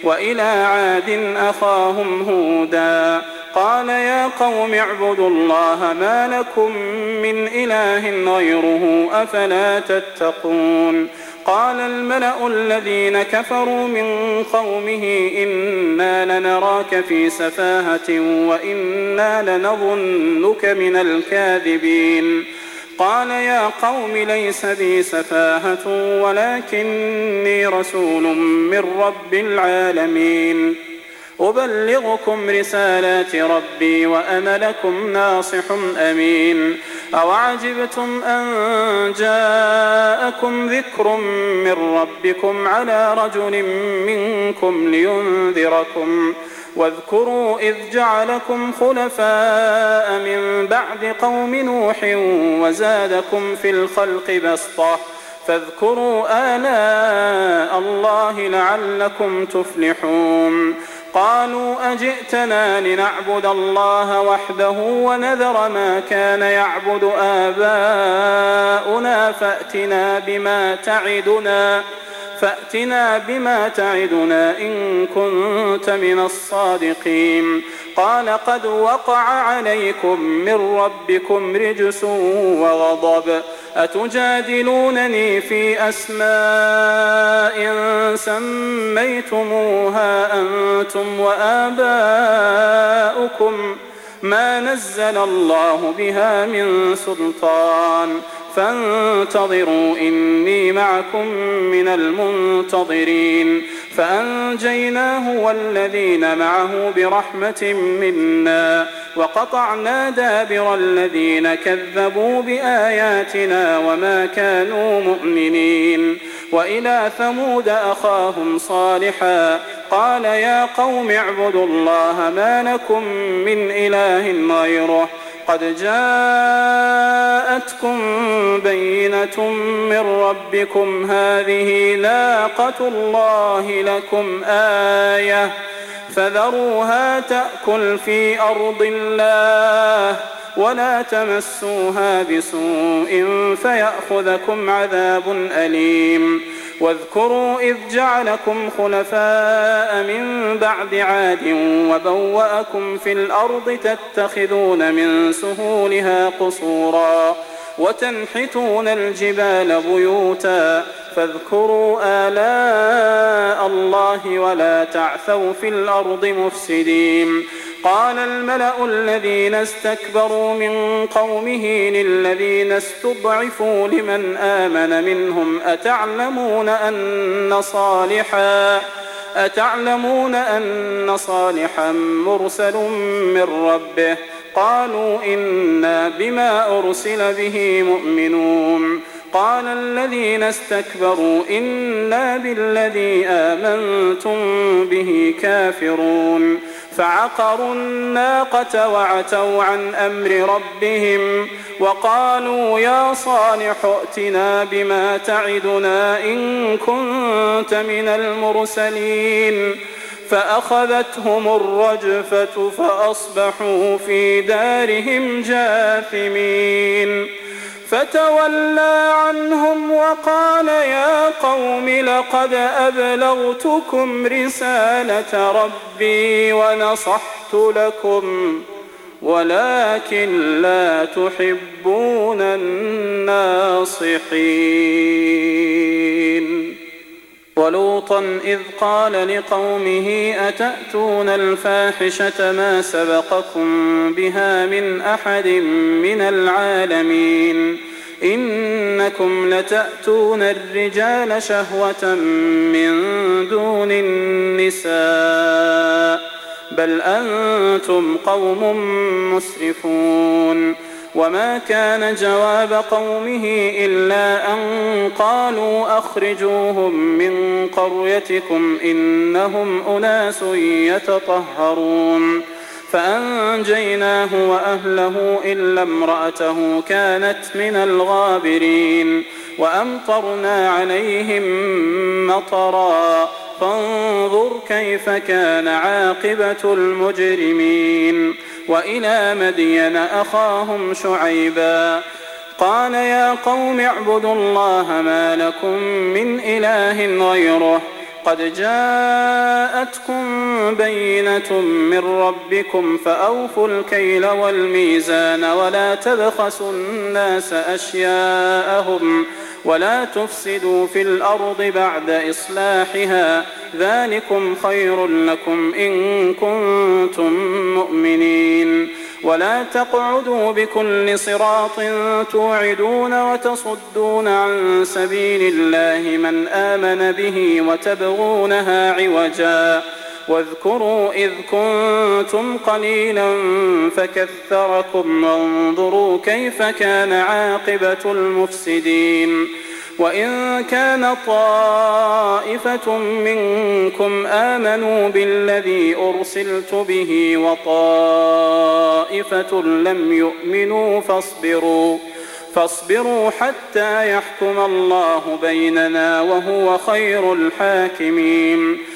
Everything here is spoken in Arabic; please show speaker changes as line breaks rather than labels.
وإلى عاد أخاهم هودا قال يا قوم اعبدوا الله ما لكم من إله غيره أفلا تتقون قال الملأ الذين كفروا من قومه إنا لنراك في سفاهة وإنا لنظنك من الكاذبين قال يا قوم ليس بي سفاهة ولكني رسول من رب العالمين أبلغكم رسالات ربي وأنا لكم ناصح أمين أوعجبتم أن جاءكم ذكر من ربكم على رجل منكم لينذركم واذكروا إذ جعلكم خلفاء من بعد قوم نوح وزادكم في الخلق بسطة فاذكروا آلاء الله لعلكم تفلحون قالوا أجئتنا لنعبد الله وحده ونذر ما كان يعبد آباؤنا فأتنا بما تعدنا إن كنت من الصادقين قال قد وقع عليكم من ربكم رجس وغضب أتجادلونني في أسماء سميتموها أنتم وآباؤكم ما نزل الله بها من سلطان فانتظروا إني معكم من المنتظرين فأنجيناه والذين معه برحمة منا وقطعنا دابر الذين كذبوا بآياتنا وما كانوا مؤمنين وإلى ثمود أخاهم صالحا قال يا قوم اعبدوا الله ما لكم من إله غيره قد جاءتكم بينة من ربكم هذه ناقة الله لكم آية فذروها تأكل في أرض الله ولا تمسوها بسوء فيأخذكم عذاب أليم واذكروا إذ جعلكم خلفاء من بعد عاد وبوأكم في الأرض تتخذون من سهولها قصورا وتنحتون الجبال بيوتا فاذكروا آلاء الله ولا تعثوا في الأرض مفسدين قال الملأ الذين استكبروا من قومه للذين استضعفوا لمن آمن منهم أتعلمون أن صالحا مرسل من ربه قالوا إنا بما أرسل به مؤمنون قال الذين استكبروا إنا بالذي آمنتم به كافرون فعقروا الناقة وعتوا عن أمر ربهم وقالوا يا صالح ائتنا بما تعدنا إن كنت من المرسلين فأخذتهم الرجفة فأصبحوا في دارهم جاثمين فتولى عنهم وقال يا قوم لقد أبلغتكم رسالة ربي ونصحت لكم ولكن لا تحبون الناصحين ولوطا إذ قال لقومه أتأتون الفاحشة ما سبقكم بها من أحد من العالمين إنكم لتأتون الرجال شهوة من دون النساء بل أنتم قوم مسرفون وما كان جواب قومه إلا أن قالوا أخرجوهم من قريتكم إنهم أناس يتطهرون فأنجيناه وأهله إلا امرأته كانت من الغابرين وأمطرنا عليهم مطرا فانظر كيف كان عاقبة المجرمين وإلى مدين أخاهم شعيبا قال يا قوم اعبدوا الله ما لكم من إله غيره قد جاءتكم بينة من ربكم فأوفوا الكيل والميزان ولا تبخسوا الناس أشياءهم ولا تفسدوا في الأرض بعد إصلاحها ذلكم خير لكم إن كنتم مؤمنين ولا تقعدوا بكل صراط توعدون وتصدون عن سبيل الله من آمن به وتبغونها عوجا واذكروا إذ كنتم قليلا فكثركم وانظروا كيف كان عاقبة المفسدين وإن كان طائفة منكم آمنوا بالذي أرسلت به وطائفة لم يؤمنوا فاصبروا حتى يحكم الله بيننا وهو خير الحاكمين